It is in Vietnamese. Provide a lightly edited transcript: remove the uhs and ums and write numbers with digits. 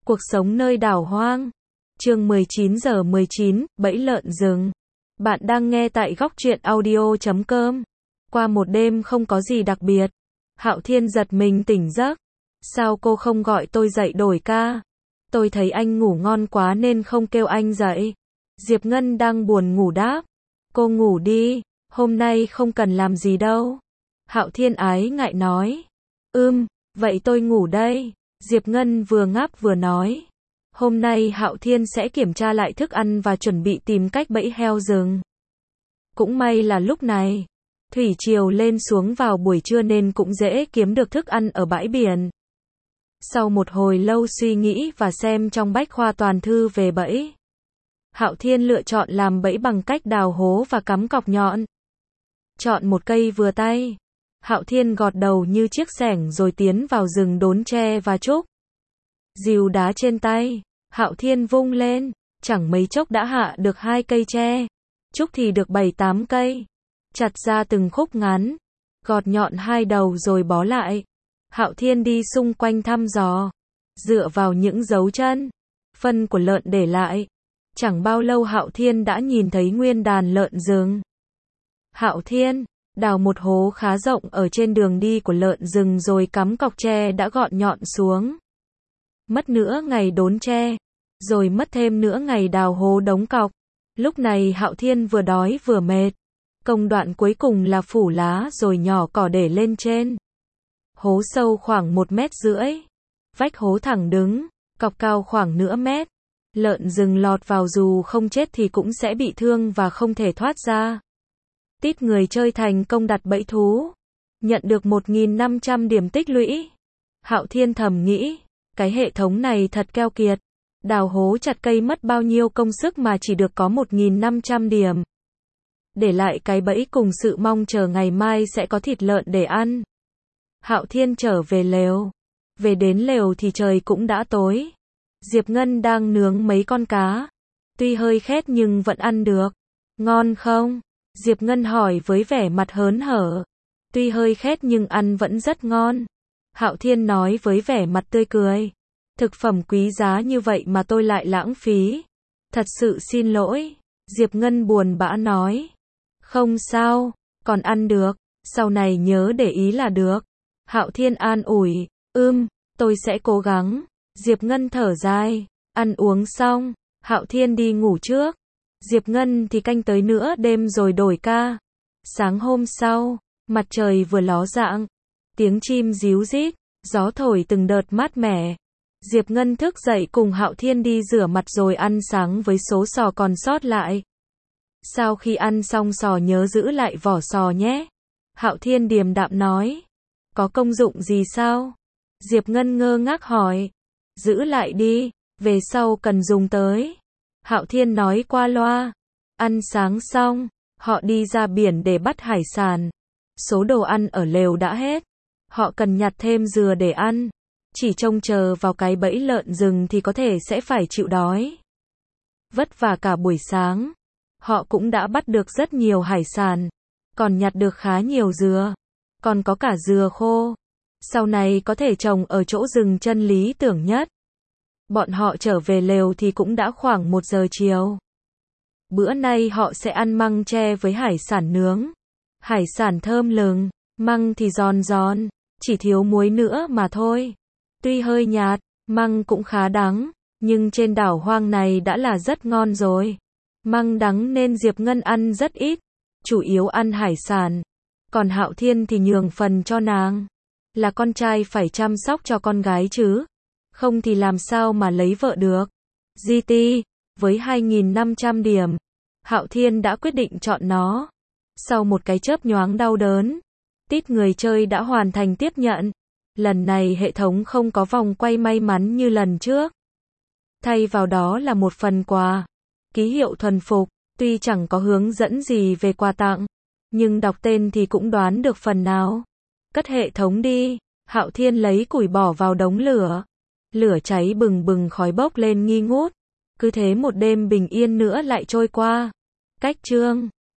Cuộc sống nơi đảo hoang. Chương 19:19, bẫy lợn rừng. Bạn đang nghe tại góc truyện audio.com. Qua một đêm không có gì đặc biệt, Hạo Thiên giật mình tỉnh giấc. Sao cô không gọi tôi dậy đổi ca? Tôi thấy anh ngủ ngon quá nên không kêu anh dậy. Diệp Ngân đang buồn ngủ đáp. Cô ngủ đi, hôm nay không cần làm gì đâu. Hạo Thiên ái ngại nói. Vậy tôi ngủ đây. Diệp Ngân vừa ngáp vừa nói. Hôm nay Hạo Thiên sẽ kiểm tra lại thức ăn và chuẩn bị tìm cách bẫy heo rừng. Cũng may là lúc này, thủy triều lên xuống vào buổi trưa nên cũng dễ kiếm được thức ăn ở bãi biển. Sau một hồi lâu suy nghĩ và xem trong bách khoa toàn thư về bẫy, Hạo Thiên lựa chọn làm bẫy bằng cách đào hố và cắm cọc nhọn. Chọn một cây vừa tay, Hạo Thiên gọt đầu như chiếc xẻng rồi tiến vào rừng đốn tre và trúc. Rìu đá trên tay, Hạo Thiên vung lên, chẳng mấy chốc đã hạ được 2 cây tre. Trúc thì được 7-8 cây. Chặt ra từng khúc ngắn, gọt nhọn 2 đầu rồi bó lại. Hạo Thiên đi xung quanh thăm dò, dựa vào những dấu chân, phân của lợn để lại. Chẳng bao lâu Hạo Thiên đã nhìn thấy nguyên đàn lợn rừng. Hạo Thiên đào một hố khá rộng ở trên đường đi của lợn rừng rồi cắm cọc tre đã gọt nhọn xuống. Mất nửa ngày đốn tre, rồi mất thêm nửa ngày đào hố đóng cọc. Lúc này Hạo Thiên vừa đói vừa mệt. Công đoạn cuối cùng là phủ lá rồi nhỏ cỏ để lên trên. Hố sâu khoảng 1,5 mét. Vách hố thẳng đứng, cọc cao khoảng nửa mét. Lợn rừng lọt vào dù không chết thì cũng sẽ bị thương và không thể thoát ra. Tít người chơi thành công đặt bẫy thú. Nhận được 1.500 điểm tích lũy. Hạo Thiên thầm nghĩ, cái hệ thống này thật keo kiệt. Đào hố chặt cây mất bao nhiêu công sức mà chỉ được có 1.500 điểm. Để lại cái bẫy cùng sự mong chờ ngày mai sẽ có thịt lợn để ăn. Hạo Thiên trở về lều. Về đến lều thì trời cũng đã tối. Diệp Ngân đang nướng mấy con cá. Tuy hơi khét nhưng vẫn ăn được. Ngon không? Diệp Ngân hỏi với vẻ mặt hớn hở. Tuy hơi khét nhưng ăn vẫn rất ngon. Hạo Thiên nói với vẻ mặt tươi cười. Thực phẩm quý giá như vậy mà tôi lại lãng phí. Thật sự xin lỗi. Diệp Ngân buồn bã nói. Không sao, còn ăn được, sau này nhớ để ý là được. Hạo Thiên an ủi. Tôi sẽ cố gắng. Diệp Ngân thở dài. Ăn uống xong, Hạo Thiên đi ngủ trước. Diệp Ngân thì canh tới nửa đêm rồi đổi ca. Sáng hôm sau, mặt trời vừa ló dạng. Tiếng chim ríu rít, gió thổi từng đợt mát mẻ. Diệp Ngân thức dậy cùng Hạo Thiên đi rửa mặt rồi ăn sáng với số sò còn sót lại. Sau khi ăn xong sò nhớ giữ lại vỏ sò nhé. Hạo Thiên điềm đạm nói. Có công dụng gì sao? Diệp Ngân ngơ ngác hỏi. Giữ lại đi, về sau cần dùng tới. Hạo Thiên nói qua loa. Ăn sáng xong, họ đi ra biển để bắt hải sản. Số đồ ăn ở lều đã hết. Họ cần nhặt thêm dừa để ăn. Chỉ trông chờ vào cái bẫy lợn rừng thì có thể sẽ phải chịu đói. Vất vả cả buổi sáng. Họ cũng đã bắt được rất nhiều hải sản. Còn nhặt được khá nhiều dừa. Còn có cả dừa khô. Sau này có thể trồng ở chỗ rừng chân lý tưởng nhất. Bọn họ trở về lều thì cũng đã khoảng 1 giờ chiều. Bữa nay họ sẽ ăn măng tre với hải sản nướng. Hải sản thơm lừng, măng thì giòn giòn, chỉ thiếu muối nữa mà thôi. Tuy hơi nhạt, măng cũng khá đắng, nhưng trên đảo hoang này đã là rất ngon rồi. Măng đắng nên Diệp Ngân ăn rất ít, chủ yếu ăn hải sản. Còn Hạo Thiên thì nhường phần cho nàng. Là con trai phải chăm sóc cho con gái chứ. Không thì làm sao mà lấy vợ được. GT, với 2.500 điểm, Hạo Thiên đã quyết định chọn nó. Sau một cái chớp nhoáng đau đớn, tít người chơi đã hoàn thành tiếp nhận. Lần này hệ thống không có vòng quay may mắn như lần trước. Thay vào đó là một phần quà. Ký hiệu thuần phục, tuy chẳng có hướng dẫn gì về quà tặng, nhưng đọc tên thì cũng đoán được phần nào. Cất hệ thống đi, Hạo Thiên lấy củi bỏ vào đống lửa. Lửa cháy bừng bừng khói bốc lên nghi ngút. Cứ thế một đêm bình yên nữa lại trôi qua. Cách chương